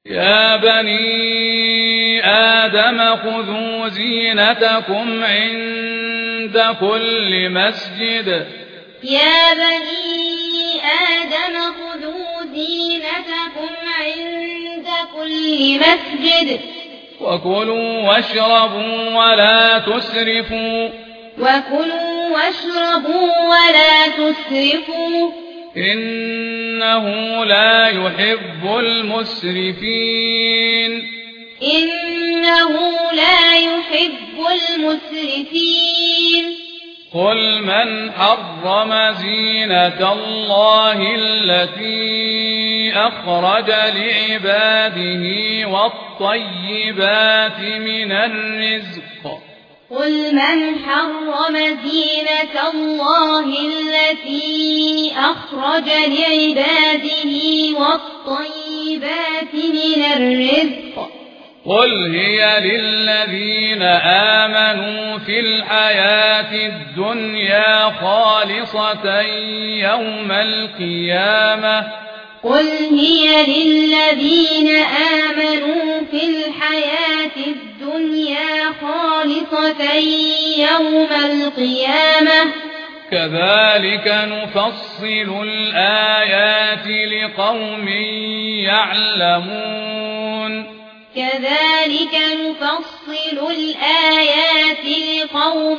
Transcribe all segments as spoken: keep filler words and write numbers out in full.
يا بني آدم خذوا زينتكم عند كل مسجد يا بني آدم خذوا زينتكم عند كل مسجد وكلوا واشربوا ولا تسرفوا وكلوا واشربوا ولا تسرفوا إنه لا يحب المسرفين إنه لا يحب المسرفين قل من حرم زينة الله التي أخرج لعباده والطيبات من الرزق قل من حرم زينة الله التي أخرج لعباده والطيبات من الرزق قل هي للذين آمنوا في الحياة الدنيا خالصة يوم القيامة قل هي للذين آمنوا في الحياة الدنيا خالصة يوم القيامة كذلك نفصل الآيات لقوم يعلمون كذلك نفصل الآيات لقوم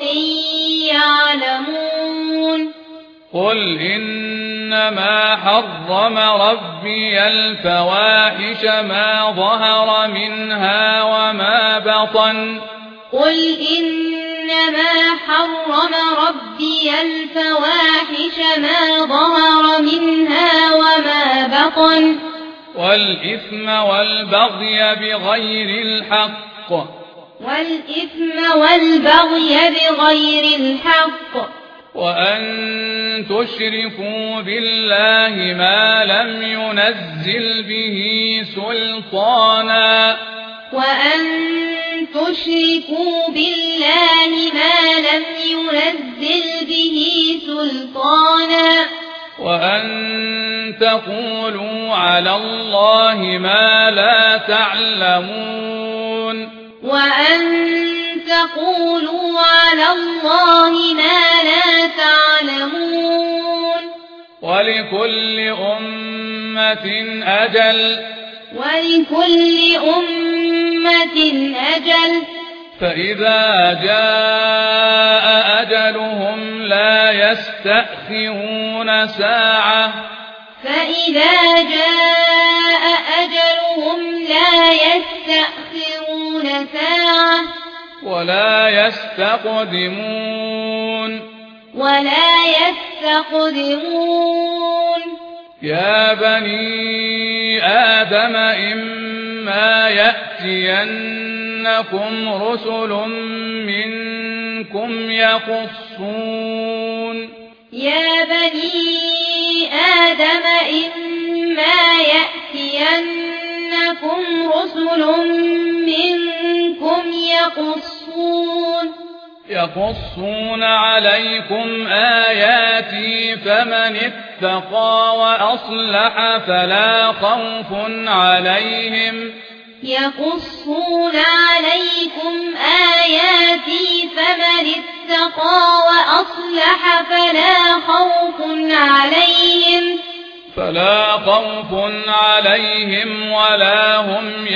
يعلمون قل إنما حرم ربي الفواحش ما ظهر منها وما بطن قل إنما حرم ربي الفواحش ما ظهر منها وما بطن والإثم والبغي بغير الحق والإثم والبغي بغير الحق وأن تشركوا بالله ما لم ينزل به سلطانا وأن تشركوا بالله ما لم ينزل به سلطانا وأن تقولوا على الله ما لا تعلمون وأن تقولوا على الله ما لا تعلمون ولكل أمة أجل ولكل أمة أجل فإذا جاء أجلهم لا يستأخرون ساعة فإذا جاء أجلهم لا يستأخرون ساعة ولا يستقدمون ولا يستقدمون يا بني آدم إما يأتينكم رسل منكم يقصون يا بني آدم إما يأتينكم رسل منكم يقصون يقصون عليكم آياتي فمن اتقى وأصلح فلا خوف عليهم يقصون عليكم آياتي فمن اتقى وأصلح فلا خوف عليهم فلا خوف عليهم ولا هم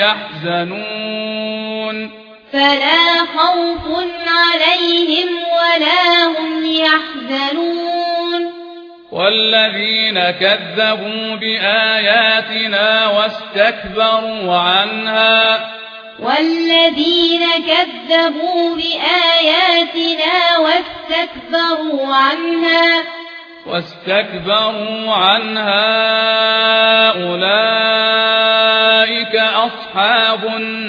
يحزنون فلا خوف عليهم ولا هم يحزنون والذين كذبوا بآياتنا واستكبروا عنها والذين كذبوا بآياتنا واستكبروا عنها واستكبروا عنها أولئك أصحاب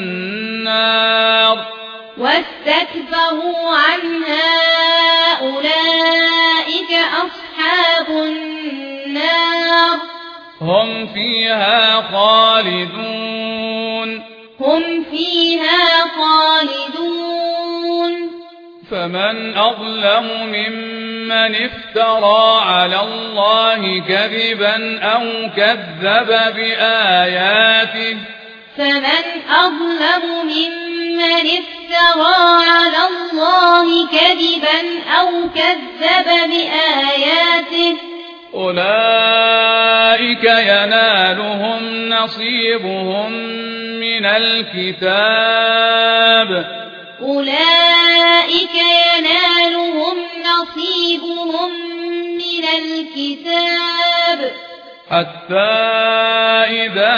النار واستكبروا عنها أولئك أصحاب النار هم فيها خالدون هم فيها خالدون فمن أظلم ممن افترى على الله كذبا أو كذب بآياته فمن أظلم ممن افترى على الله كذبا أو كذب بآياته أولئك ينالهم نصيبهم من الكتاب أولئك ينالهم نصيبهم من الكتاب حتى إذا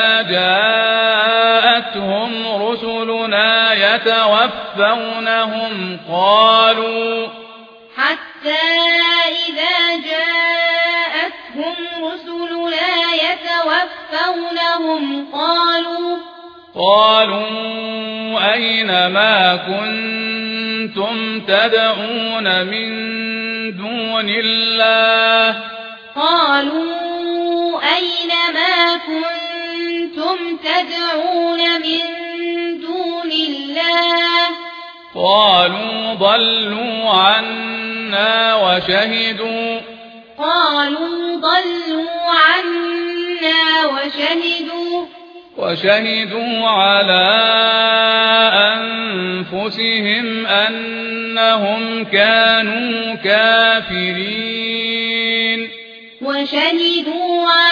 جاءتهم رسلنا يتوفونهم قالوا حتى إذا جاءتهم رسلنا يتوفونهم قالوا قالوا أين ما كنتم تدعون من دون الله قالوا أين ما كنتم تدعون من دون الله قالوا ضلوا عنا وشهدوا قالوا ضلوا عنا وشهدوا وشهدوا على أنفسهم أنهم كانوا كافرين وشهدوا